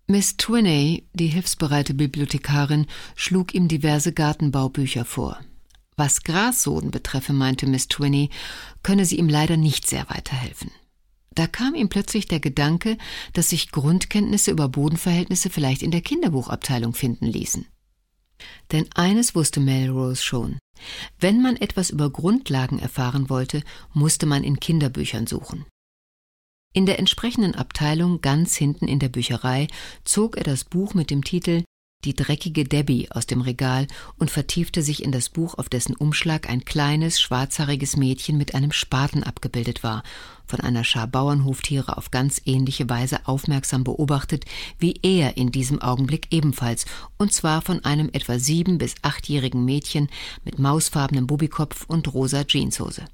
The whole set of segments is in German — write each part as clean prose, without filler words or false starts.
Miss Twinney, die hilfsbereite Bibliothekarin, schlug ihm diverse Gartenbaubücher vor. Was Grassoden betreffe, meinte Miss Twinney, könne sie ihm leider nicht sehr weiterhelfen. Da kam ihm plötzlich der Gedanke, dass sich Grundkenntnisse über Bodenverhältnisse vielleicht in der Kinderbuchabteilung finden ließen. Denn eines wusste Melrose schon: Wenn man etwas über Grundlagen erfahren wollte, musste man in Kinderbüchern suchen. In der entsprechenden Abteilung ganz hinten in der Bücherei zog er das Buch mit dem Titel »Die dreckige Debbie« aus dem Regal und vertiefte sich in das Buch, auf dessen Umschlag ein kleines, schwarzhaariges Mädchen mit einem Spaten abgebildet war, von einer Schar Bauernhoftiere auf ganz ähnliche Weise aufmerksam beobachtet, wie er in diesem Augenblick ebenfalls, und zwar von einem etwa 7- bis 8-jährigen Mädchen mit mausfarbenem Bubikopf und rosa Jeanshose.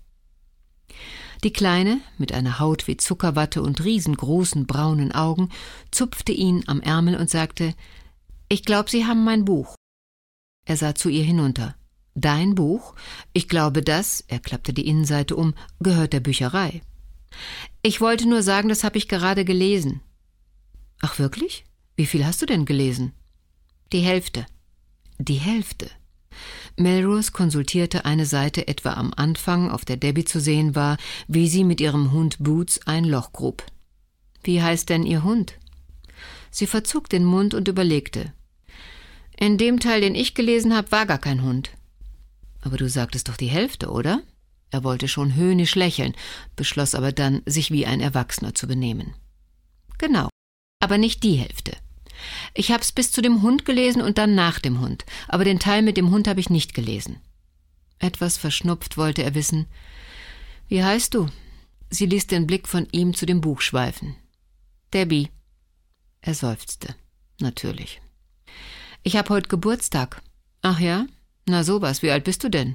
Die Kleine, mit einer Haut wie Zuckerwatte und riesengroßen braunen Augen, zupfte ihn am Ärmel und sagte: »Ich glaube, Sie haben mein Buch.« Er sah zu ihr hinunter. »Dein Buch? Ich glaube, das«, er klappte die Innenseite um, »gehört der Bücherei.« »Ich wollte nur sagen, das habe ich gerade gelesen.« »Ach wirklich? Wie viel hast du denn gelesen?« »Die Hälfte.« »Die Hälfte?« Melrose konsultierte eine Seite etwa am Anfang, auf der Debbie zu sehen war, wie sie mit ihrem Hund Boots ein Loch grub. »Wie heißt denn Ihr Hund?« Sie verzog den Mund und überlegte. »In dem Teil, den ich gelesen habe, war gar kein Hund.« »Aber du sagtest doch die Hälfte, oder?« Er wollte schon höhnisch lächeln, beschloss aber dann, sich wie ein Erwachsener zu benehmen. »Genau, aber nicht die Hälfte. Ich hab's bis zu dem Hund gelesen und dann nach dem Hund, aber den Teil mit dem Hund habe ich nicht gelesen.« Etwas verschnupft wollte er wissen. »Wie heißt du?« Sie ließ den Blick von ihm zu dem Buch schweifen. »Debbie.« Er seufzte. »Natürlich.« »Ich habe heute Geburtstag.« »Ach ja? Na sowas, wie alt bist du denn?«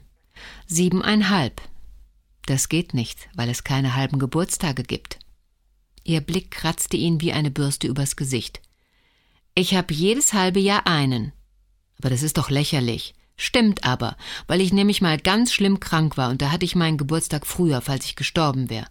7,5. Das geht nicht, weil es keine halben Geburtstage gibt. Ihr Blick kratzte ihn wie eine Bürste übers Gesicht. »Ich habe jedes halbe Jahr einen.« »Aber das ist doch lächerlich.« »Stimmt aber, weil ich nämlich mal ganz schlimm krank war und da hatte ich meinen Geburtstag früher, falls ich gestorben wäre.«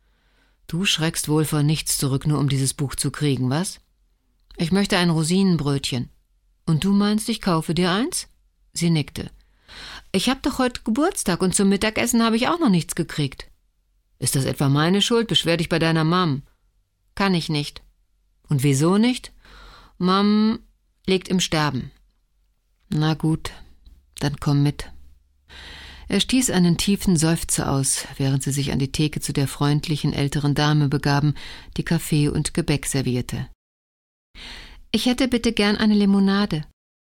»Du schreckst wohl vor nichts zurück, nur um dieses Buch zu kriegen, was?« »Ich möchte ein Rosinenbrötchen.« »Und du meinst, ich kaufe dir eins?« Sie nickte. »Ich habe doch heute Geburtstag und zum Mittagessen habe ich auch noch nichts gekriegt.« »Ist das etwa meine Schuld? Beschwer dich bei deiner Mom.« »Kann ich nicht.« »Und wieso nicht?« »Mom liegt im Sterben.« »Na gut, dann komm mit.« Er stieß einen tiefen Seufzer aus, während sie sich an die Theke zu der freundlichen älteren Dame begaben, die Kaffee und Gebäck servierte. »Ich hätte bitte gern eine Limonade.«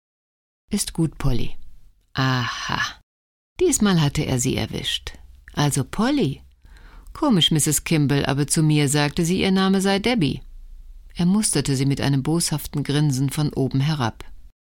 »Ist gut, Polly.« Aha, diesmal hatte er sie erwischt. »Also Polly. Komisch, Mrs. Kimble, aber zu mir sagte sie, ihr Name sei Debbie.« Er musterte sie mit einem boshaften Grinsen von oben herab.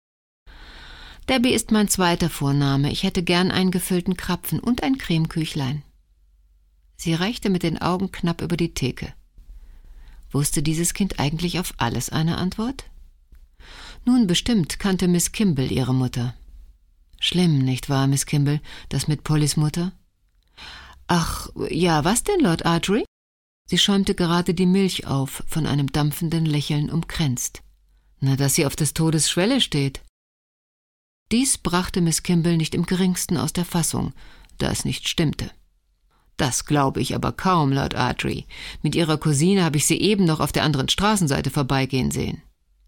»Debbie ist mein zweiter Vorname. Ich hätte gern einen gefüllten Krapfen und ein Cremeküchlein.« Sie reichte mit den Augen knapp über die Theke. Wusste dieses Kind eigentlich auf alles eine Antwort? Nun, bestimmt kannte Miss Kimble ihre Mutter. Schlimm, nicht wahr, Miss Kimble, das mit Pollys Mutter? »Ach, ja, was denn, Lord Archery?« Sie schäumte gerade die Milch auf, von einem dampfenden Lächeln umkränzt. »Na, dass sie auf des Todes Schwelle steht.« Dies brachte Miss Kimble nicht im geringsten aus der Fassung, da es nicht stimmte. »Das glaube ich aber kaum, Lord Archery. Mit ihrer Cousine habe ich sie eben noch auf der anderen Straßenseite vorbeigehen sehen.«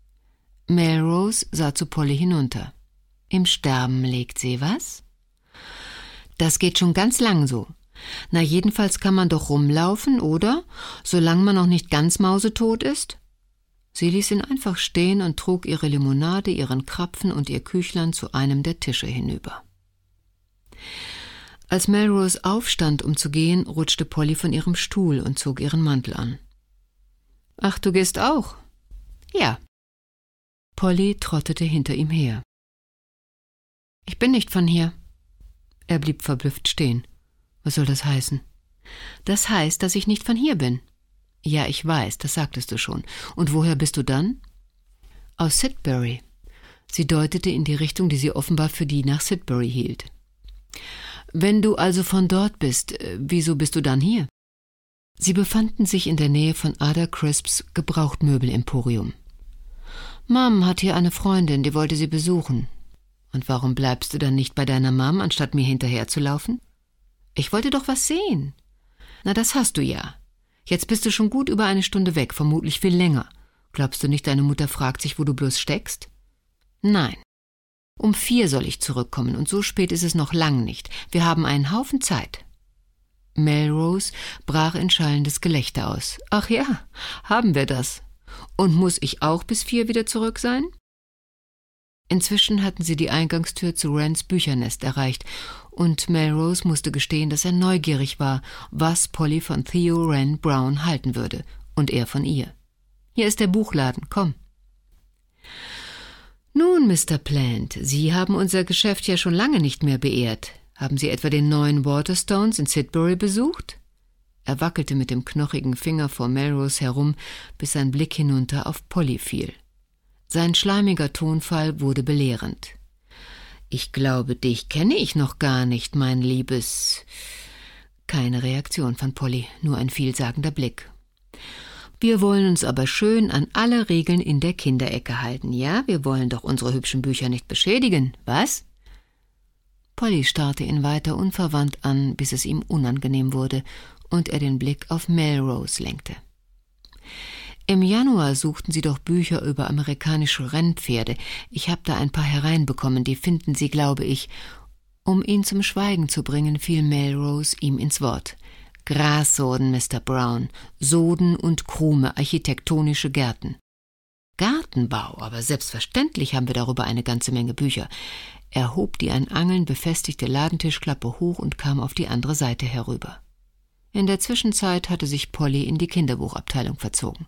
Melrose sah zu Polly hinunter. »Im Sterben liegt sie, was?« »Das geht schon ganz lang so. Na, jedenfalls kann man doch rumlaufen, oder? Solange man noch nicht ganz mausetot ist?« Sie ließ ihn einfach stehen und trug ihre Limonade, ihren Krapfen und ihr Küchlein zu einem der Tische hinüber. Als Melrose aufstand, um zu gehen, rutschte Polly von ihrem Stuhl und zog ihren Mantel an. »Ach, du gehst auch?« »Ja.« Polly trottete hinter ihm her. »Ich bin nicht von hier.« Er blieb verblüfft stehen. »Was soll das heißen?« »Das heißt, dass ich nicht von hier bin.« »Ja, ich weiß, das sagtest du schon. Und woher bist du dann?« »Aus Sidbury.« Sie deutete in die Richtung, die sie offenbar für die nach Sidbury hielt. »Wenn du also von dort bist, wieso bist du dann hier?« Sie befanden sich in der Nähe von Ada Crisps Gebrauchtmöbel-Emporium. Mom hat hier eine Freundin, die wollte sie besuchen. Und warum bleibst du dann nicht bei deiner Mom, anstatt mir hinterherzulaufen? Ich wollte doch was sehen. Na, das hast du ja. Jetzt bist du schon gut über 1 Stunde weg, vermutlich viel länger. Glaubst du nicht, deine Mutter fragt sich, wo du bloß steckst? Nein. Um 4 soll ich zurückkommen, und so spät ist es noch lang nicht. Wir haben einen Haufen Zeit. Melrose brach in schallendes Gelächter aus. Ach ja, haben wir das. Und muss ich auch bis 4 wieder zurück sein? Inzwischen hatten sie die Eingangstür zu Wrens Büchernest erreicht, und Melrose musste gestehen, dass er neugierig war, was Polly von Theo Wren Brown halten würde, und er von ihr. Hier ist der Buchladen, komm. Nun, Mr. Plant, Sie haben unser Geschäft ja schon lange nicht mehr beehrt. Haben Sie etwa den neuen Waterstones in Sidbury besucht? Er wackelte mit dem knochigen Finger vor Melrose herum, bis sein Blick hinunter auf Polly fiel. Sein schleimiger Tonfall wurde belehrend. »Ich glaube, dich kenne ich noch gar nicht, mein Liebes...« Keine Reaktion von Polly, nur ein vielsagender Blick. »Wir wollen uns aber schön an alle Regeln in der Kinderecke halten, ja? Wir wollen doch unsere hübschen Bücher nicht beschädigen, was?« Polly starrte ihn weiter unverwandt an, bis es ihm unangenehm wurde und er den Blick auf Melrose lenkte. »Im Januar suchten Sie doch Bücher über amerikanische Rennpferde. Ich habe da ein paar hereinbekommen, die finden Sie, glaube ich.« Um ihn zum Schweigen zu bringen, fiel Melrose ihm ins Wort. »Grassoden, Mr. Brown, Soden und Krume, architektonische Gärten.« »Gartenbau, aber selbstverständlich haben wir darüber eine ganze Menge Bücher.« Er hob die an Angeln befestigte Ladentischklappe hoch und kam auf die andere Seite herüber. In der Zwischenzeit hatte sich Polly in die Kinderbuchabteilung verzogen.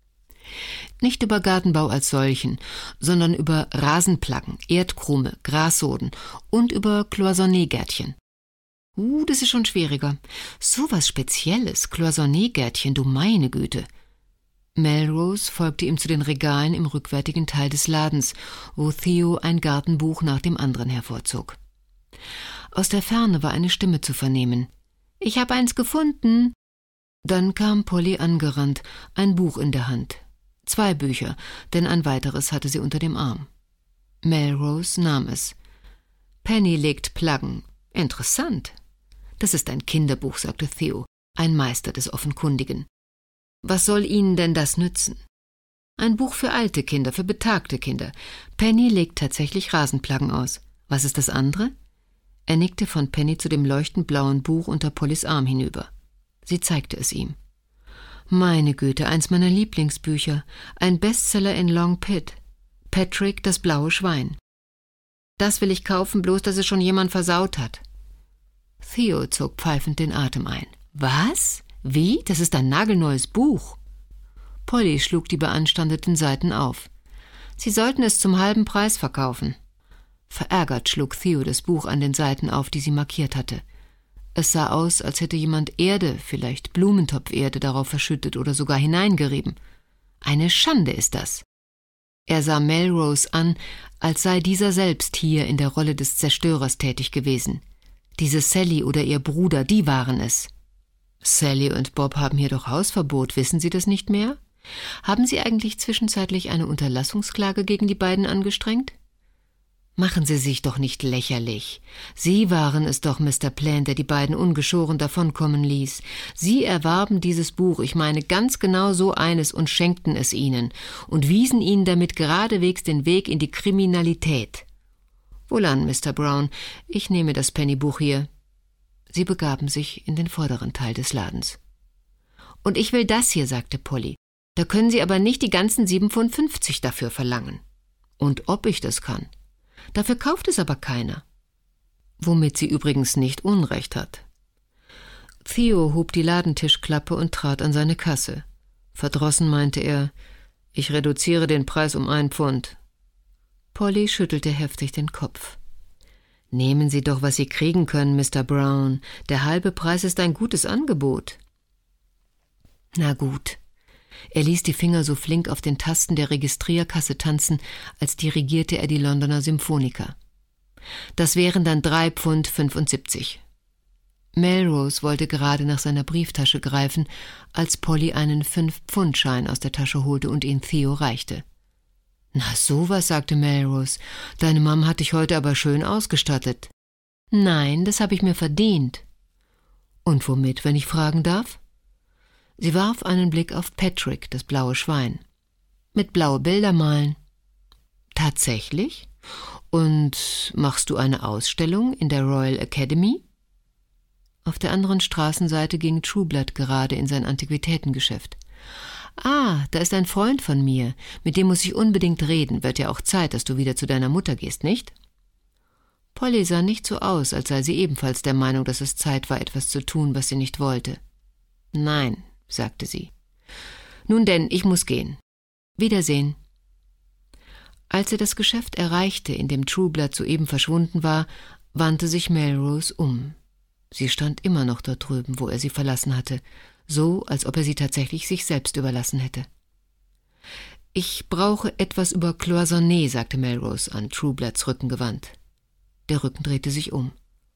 Nicht über Gartenbau als solchen, sondern über Rasenplaggen, Erdkrume, Grassoden und über Cloisonné-Gärtchen. Das ist schon schwieriger. So was Spezielles, Cloisonné-Gärtchen, du meine Güte. Melrose folgte ihm zu den Regalen im rückwärtigen Teil des Ladens, wo Theo ein Gartenbuch nach dem anderen hervorzog. Aus der Ferne war eine Stimme zu vernehmen. »Ich habe eins gefunden!« Dann kam Polly angerannt, ein Buch in der Hand. 2 Bücher, denn ein weiteres hatte sie unter dem Arm. Melrose nahm es. »Penny legt Plaggen. Interessant.« »Das ist ein Kinderbuch«, sagte Theo, ein Meister des Offenkundigen. »Was soll Ihnen denn das nützen?« »Ein Buch für alte Kinder, für betagte Kinder. Penny legt tatsächlich Rasenplaggen aus. Was ist das andere?« Er nickte von Penny zu dem leuchtend blauen Buch unter Pollys Arm hinüber. Sie zeigte es ihm. »Meine Güte, eins meiner Lieblingsbücher. Ein Bestseller in Long Pit. Patrick, das blaue Schwein. Das will ich kaufen, bloß dass es schon jemand versaut hat.« Theo zog pfeifend den Atem ein. »Was? Wie? Das ist ein nagelneues Buch.« Polly schlug die beanstandeten Seiten auf. »Sie sollten es zum halben Preis verkaufen.« Verärgert schlug Theo das Buch an den Seiten auf, die sie markiert hatte. Es sah aus, als hätte jemand Erde, vielleicht Blumentopferde, darauf verschüttet oder sogar hineingerieben. »Eine Schande ist das.« Er sah Melrose an, als sei dieser selbst hier in der Rolle des Zerstörers tätig gewesen. Diese Sally oder ihr Bruder, die waren es. »Sally und Bob haben hier doch Hausverbot, wissen Sie das nicht mehr? Haben Sie eigentlich zwischenzeitlich eine Unterlassungsklage gegen die beiden angestrengt?« »Machen Sie sich doch nicht lächerlich. Sie waren es doch, Mr. Plant, der die beiden ungeschoren davonkommen ließ. Sie erwarben dieses Buch, ich meine ganz genau so eines, und schenkten es ihnen und wiesen ihnen damit geradewegs den Weg in die Kriminalität. Wohlan, Mr. Brown, ich nehme das Pennybuch hier.« Sie begaben sich in den vorderen Teil des Ladens. »Und ich will das hier«, sagte Polly. »Da können Sie aber nicht die ganzen 7,50 Pfund dafür verlangen.« »Und ob ich das kann? Dafür kauft es aber keiner.« Womit sie übrigens nicht Unrecht hat. Theo hob die Ladentischklappe und trat an seine Kasse. Verdrossen meinte er, »Ich reduziere den Preis um 1 Pfund.« Polly schüttelte heftig den Kopf. »Nehmen Sie doch, was Sie kriegen können, Mr. Brown. Der halbe Preis ist ein gutes Angebot.« »Na gut.« Er ließ die Finger so flink auf den Tasten der Registrierkasse tanzen, als dirigierte er die Londoner Symphoniker. »Das wären dann 3,75 Pfund.« Melrose wollte gerade nach seiner Brieftasche greifen, als Polly einen 5-Pfund-Schein aus der Tasche holte und ihn Theo reichte. »Na sowas«, sagte Melrose, »deine Mom hat dich heute aber schön ausgestattet.« »Nein, das habe ich mir verdient.« »Und womit, wenn ich fragen darf?« Sie warf einen Blick auf Patrick, das blaue Schwein. »Mit blaue Bilder malen.« »Tatsächlich? Und machst du eine Ausstellung in der Royal Academy?« Auf der anderen Straßenseite ging Trueblood gerade in sein Antiquitätengeschäft. »Ah, da ist ein Freund von mir, mit dem muss ich unbedingt reden, wird ja auch Zeit, dass du wieder zu deiner Mutter gehst, nicht?« Polly sah nicht so aus, als sei sie ebenfalls der Meinung, dass es Zeit war, etwas zu tun, was sie nicht wollte. »Nein«, sagte sie. »Nun denn, ich muss gehen. Wiedersehen.« Als er das Geschäft erreichte, in dem Trueblood soeben verschwunden war, wandte sich Melrose um. Sie stand immer noch dort drüben, wo er sie verlassen hatte, so, als ob er sie tatsächlich sich selbst überlassen hätte. »Ich brauche etwas über Cloisonné«, sagte Melrose, an Truebloods Rücken gewandt. Der Rücken drehte sich um.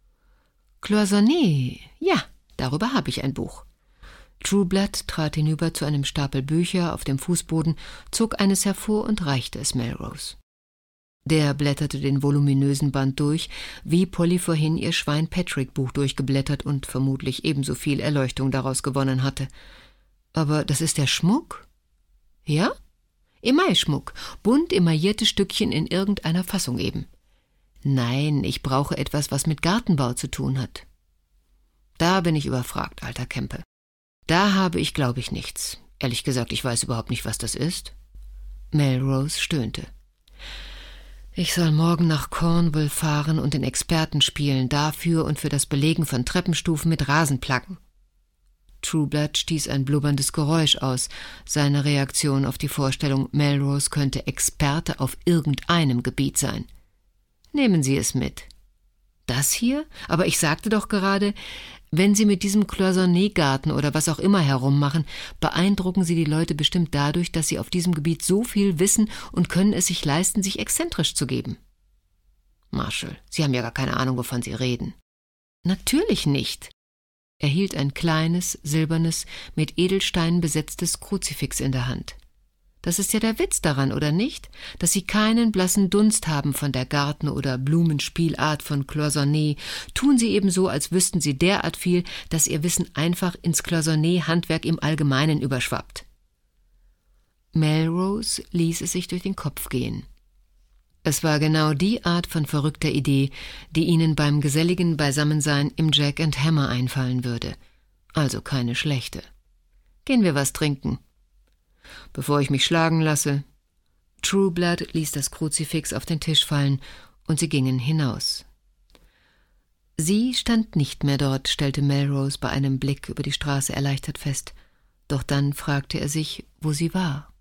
»Cloisonné, ja, darüber habe ich ein Buch.« Trueblood trat hinüber zu einem Stapel Bücher auf dem Fußboden, zog eines hervor und reichte es Melrose. Der blätterte den voluminösen Band durch, wie Polly vorhin ihr Schwein-Patrick-Buch durchgeblättert und vermutlich ebenso viel Erleuchtung daraus gewonnen hatte. »Aber das ist der Schmuck?« »Ja? Emailschmuck, bunt emaillierte Stückchen in irgendeiner Fassung eben.« »Nein, ich brauche etwas, was mit Gartenbau zu tun hat.« »Da bin ich überfragt, alter Kempe. Da habe ich, glaube ich, nichts. Ehrlich gesagt, ich weiß überhaupt nicht, was das ist.« Melrose stöhnte. »Ich soll morgen nach Cornwall fahren und den Experten spielen, dafür und für das Belegen von Treppenstufen mit Rasenplatten.« Trueblood stieß ein blubberndes Geräusch aus, seine Reaktion auf die Vorstellung, Melrose könnte Experte auf irgendeinem Gebiet sein. »Nehmen Sie es mit.« »Das hier? Aber ich sagte doch gerade, wenn Sie mit diesem Cloisonné-Garten oder was auch immer herummachen, beeindrucken Sie die Leute bestimmt dadurch, dass Sie auf diesem Gebiet so viel wissen und können es sich leisten, sich exzentrisch zu geben.« »Marshall, Sie haben ja gar keine Ahnung, wovon Sie reden.« »Natürlich nicht.« Er hielt ein kleines, silbernes, mit Edelsteinen besetztes Kruzifix in der Hand. »Das ist ja der Witz daran, oder nicht? Dass Sie keinen blassen Dunst haben von der Garten- oder Blumenspielart von Cloisonné. Tun Sie eben so, als wüssten Sie derart viel, dass Ihr Wissen einfach ins Cloisonné-Handwerk im Allgemeinen überschwappt.« Melrose ließ es sich durch den Kopf gehen. Es war genau die Art von verrückter Idee, die Ihnen beim geselligen Beisammensein im Jack and Hammer einfallen würde. Also keine schlechte. »Gehen wir was trinken?« »Bevor ich mich schlagen lasse.« Trueblood ließ das Kruzifix auf den Tisch fallen, und sie gingen hinaus. Sie stand nicht mehr dort, stellte Melrose bei einem Blick über die Straße erleichtert fest, doch dann fragte er sich, wo sie war.